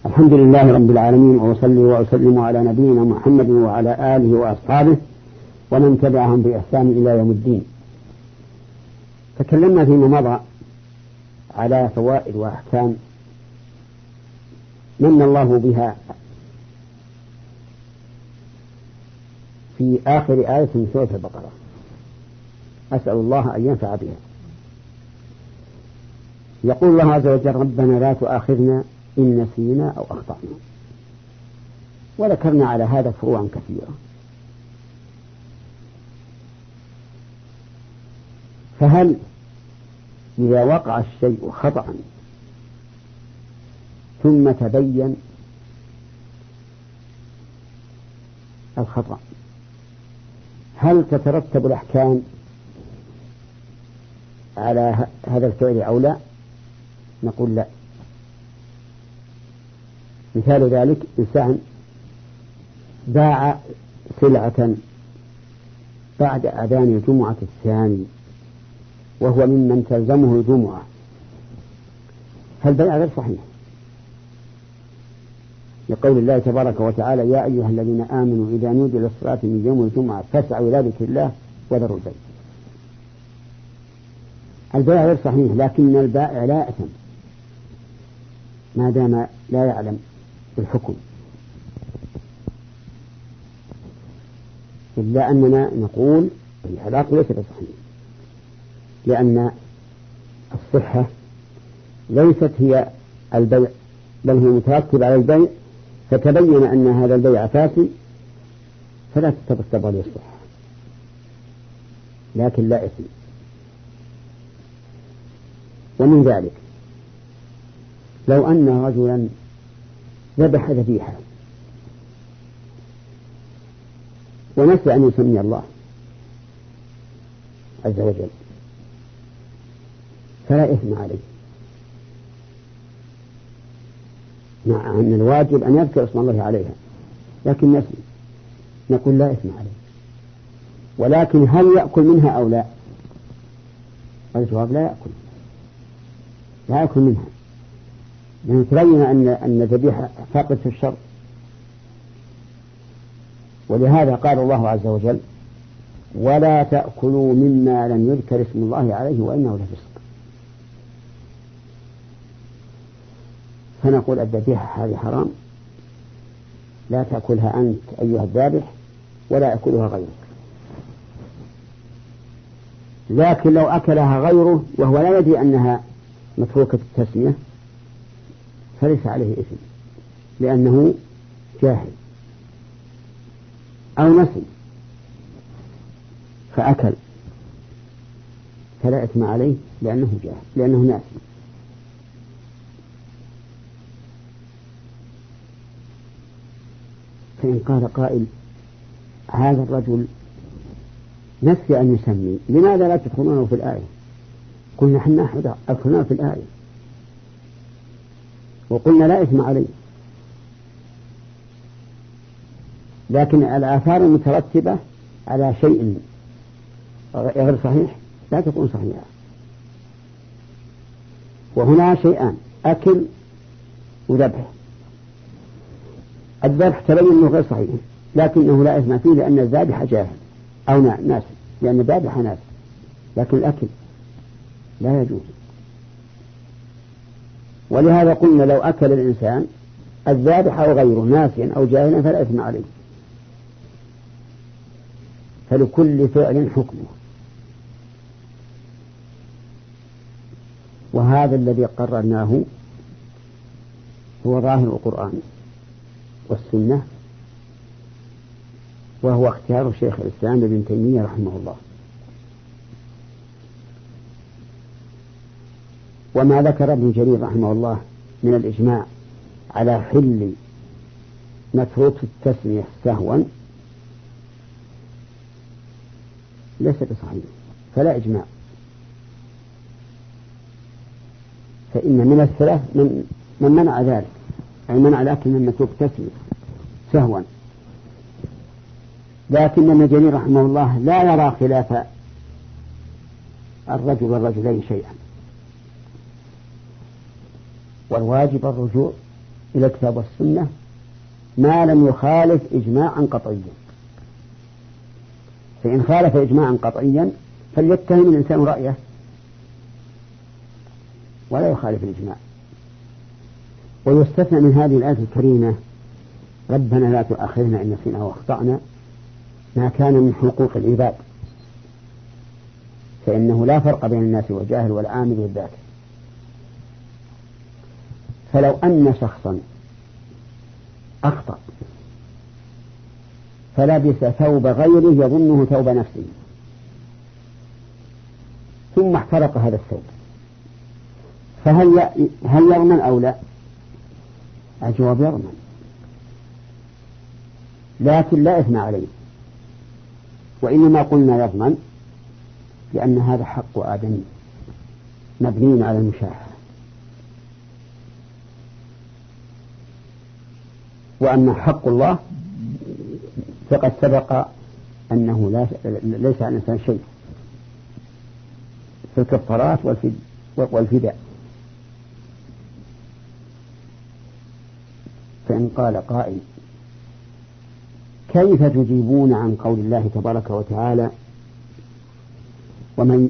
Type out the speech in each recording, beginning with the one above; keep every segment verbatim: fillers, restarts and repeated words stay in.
الحمد لله رب العالمين، وأصلي وأسلم على نبينا محمد وعلى آله وأصحابه ومن تبعهم بإحسان إلى يوم الدين. تكلمنا فيما مضى على فوائد وأحكام من الله بها في آخر آية من سورة البقرة، أسأل الله أن ينفع بها. يقول الله عز وجل: ربنا لا تؤاخذنا إن نسينا أو أخطأنا. وذكرنا على هذا فروعا كثيرة. فهل إذا وقع الشيء خطأ ثم تبين الخطأ، هل تترتب الأحكام على هذا الفعل أو لا؟ نقول لا. مثال ذلك: إنسان باع سلعة بعد أذان الجمعة الثاني وهو ممن تلزمه الجمعة، فالبيع غير صحيح، لقول الله تبارك وتعالى: يا أيها الذين آمنوا إذا نودي للصلاة من يوم الجمعة فاسعوا إلى ذكر الله وذروا البيع. البيع غير صحيح، لكن البائع لا يأثم ما دام لا يعلم الحكم، إلا أننا نقول العلاقة ليست صحيح، لأن الصحة ليست هي البيع، بل هي مترتبة على البيع، فتبين أن هذا البيع فاسد فلا تترتب عليه الصحة، لكن لا إثم. ومن ذلك لو أن رجلا ذبح ذبيحة ونسي أن يسمي الله عز وجل فلا إثم عليه، مع أن الواجب أن يذكر اسم الله عليها، لكن نسي، نقول لا إثم عليه. ولكن هل يأكل منها أو لا؟ الجواب: لا يأكل، لا يأكل منها، لأن تبين أن أن الذبيحة فاقدة الشر. ولهذا قال الله عز وجل: ولا تأكلوا مما لم يذكر اسم الله عليه وإنه لفسق. فنقول الذبيحة هذه حرام، لا تأكلها أنت أيها الذابح ولا يأكلها غيرك. لكن لو أكلها غيره وهو لا يدري أنها متروكة التسمية فليس عليه إثم، لأنه جاهل أو نسي فأكل، فلا إثم عليه لأنه جاهل، لأنه ناسي. فإن قال قائل: هذا الرجل نسي أن يسمي، لماذا لا تدخلونه في الآية؟ قلنا حنا أحد أدخلنا في الآية وقلنا لا إثم عليه، لكن الآثار المترتبة على شيء غير صحيح لا تكون صحيحة. وهنا شيئان: أكل وذبح. الذبح تبين أنه غير صحيح لكنه لا إثم فيه لأن الذابح جاهل أو ناس، لأن الذابح ناس، لكن الأكل لا يجوز. ولهذا قلنا لو أكل الإنسان الذابح أو غيره ناسيا أو جاهلا فلا إثم عليه، فلكل فعل حكمه. وهذا الذي قررناه هو ظاهر القرآن والسنة، وهو اختيار شيخ الإسلام ابن تيمية رحمه الله. وما ذكر ابن جرير رحمه الله من الإجماع على حل متروك التسمية سهوا ليس بصحيح، فلا إجماع. فإن من الثلاث من, من منع ذلك، أي منع الأكل من متروك التسمية سهوا. لكن ابن جرير رحمه الله لا يرى خلاف الرجل والرجلين شيئا، والواجب الرجوع إلى الكتاب والسنة ما لم يخالف إجماعا قطعيا. فإن خالف إجماعا قطعيا فليتهم الإنسان رأيه ولا يخالف الإجماع. ويستثنى من هذه الآية الكريمة ربنا لا تؤاخذنا إن نسينا واخطأنا ما كان من حقوق العباد، فإنه لا فرق بين الناس والجاهل والعامل والذاكر. فلو أن شخصا أخطأ فلبس ثوب غيره يظنه ثوب نفسه ثم احترق هذا الثوب، فهل هل يضمن أو لا؟ الجواب يضمن، لكن لا إثم عليه. وإنما قلنا يضمن لأن هذا حق آدمي مبني على المشاحة. وأما حق الله فقد سبق أنه لا ليس على الإنسان شيء في الكفارات والفداء. فإن قال قائل كيف تجيبون عن قول الله تبارك وتعالى ومن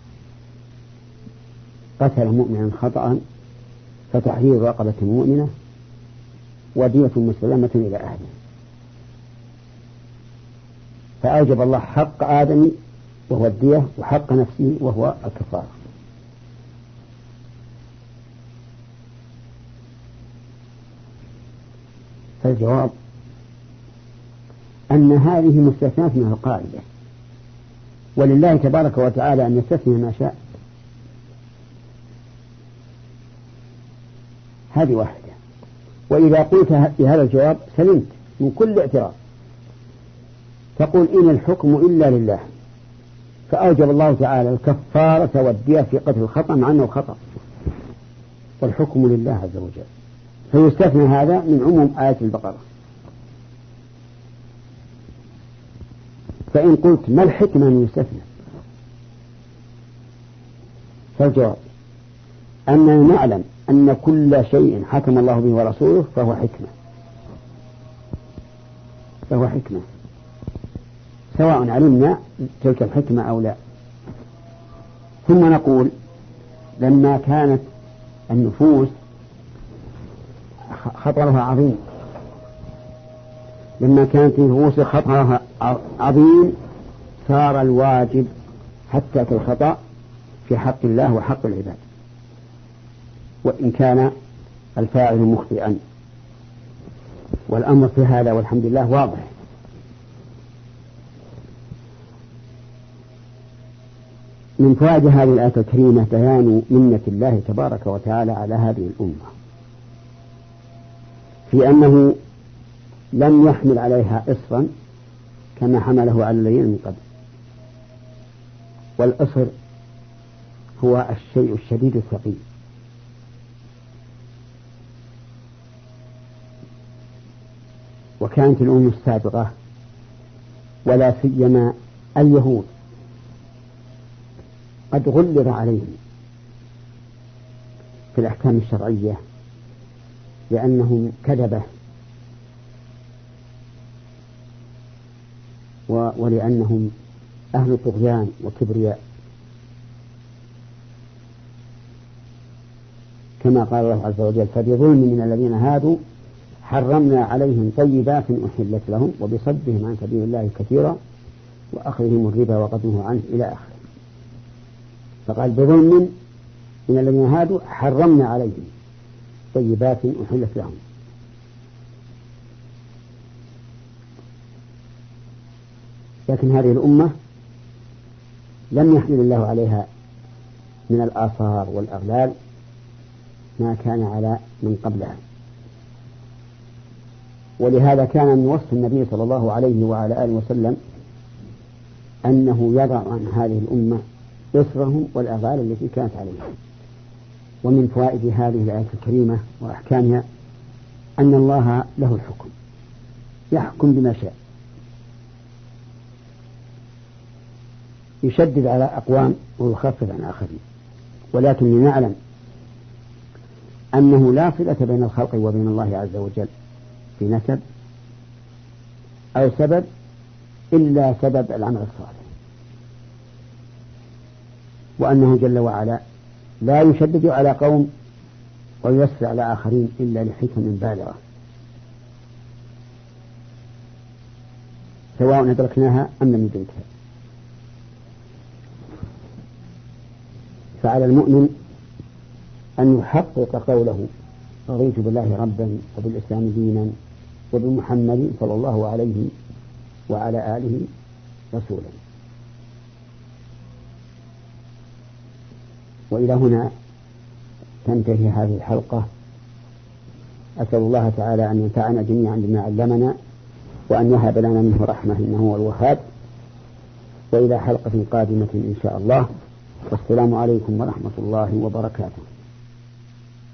قتل مؤمنا خطأ فتحرير رقبة مؤمنة ودية مسلمة إلى أهله؟ فأوجب الله حق آدم وهو الدية وحق نفسه وهو الكفارة. فالجواب أن هذه مستثنات من القاعدة، ولله تبارك وتعالى أن يستثني ما شاء. هذه واحدة. وإذا قلت بهذا الجواب سلمت من كل اعتراض، تقول إن الحكم إلا لله، فأوجب الله تعالى الكفارة والدية في قتل الخطأ مع أنه خطأ، والحكم لله عز وجل، فيستثنى هذا من عموم آية البقرة. فإن قلت ما الحكمة أن يستثنى؟ فالجواب أننا نعلم أن كل شيء حكم الله به ورسوله فهو حكمة فهو حكمة سواء علمنا تلك الحكمة أو لا. ثم نقول لما كانت النفوس خطرها عظيم لما كانت النفوس خطرها عظيم صار الواجب حتى في الخطأ في حق الله وحق العباد، وإن كان الفاعل مخطئا. والأمر في هذا والحمد لله واضح. من فوائد هذه الآية الكريمة بيان منة الله تبارك وتعالى على هذه الأمة في أنه لم يحمل عليها إصرا كما حمله على الذين من قبل. والإصر هو الشيء الشديد الثقيل، وكانت الأمم السابقة ولا سيما اليهود قد غلظ عليهم في الأحكام الشرعية لأنهم كذبة ولأنهم أهل طغيان وكبرياء، كما قال الله عز وجل فبظلم من الذين هادوا حرمنا عليهم طيبات أحلت لهم وبصدهم عن سبيل الله كثيرا وأخذهم الربا وقدمه عنه إلى آخره. فقال بظلم من الذين هادوا حرمنا عليهم طيبات أحلت لهم. لكن هذه الأمة لم يحمل الله عليها من الآثار والأغلال ما كان على من قبلها، ولهذا كان من وصف النبي صلى الله عليه وعلى آله وسلم أنه يضع عن هذه الأمة إصرهم والأغلال التي كانت عليهم. ومن فوائد هذه الآية الكريمة وأحكامها أن الله له الحكم يحكم بما شاء، يشدد على أقوام ويخفف عن آخرين. ولكن لنعلم أنه لا صلة بين الخلق وبين الله عز وجل في نسب أو سبب إلا سبب العمل الصالح، وأنه جل وعلا لا يشدد على قوم ويوسع على آخرين إلا لحكم بالغة سواء أدركناها أم لم ندركها. فعلى المؤمن أن يحقق قوله رضيت بالله ربا وبالإسلام دينا وبمحمد صلى الله عليه وعلى آله رسولا. وإلى هنا تنتهي هذه الحلقة. أسأل الله تعالى أن ينفعنا جميعا بما علمنا وأن يهب لنا منه رحمة إنه هو الوهاب. وإلى حلقة قادمة إن شاء الله، والسلام عليكم ورحمة الله وبركاته.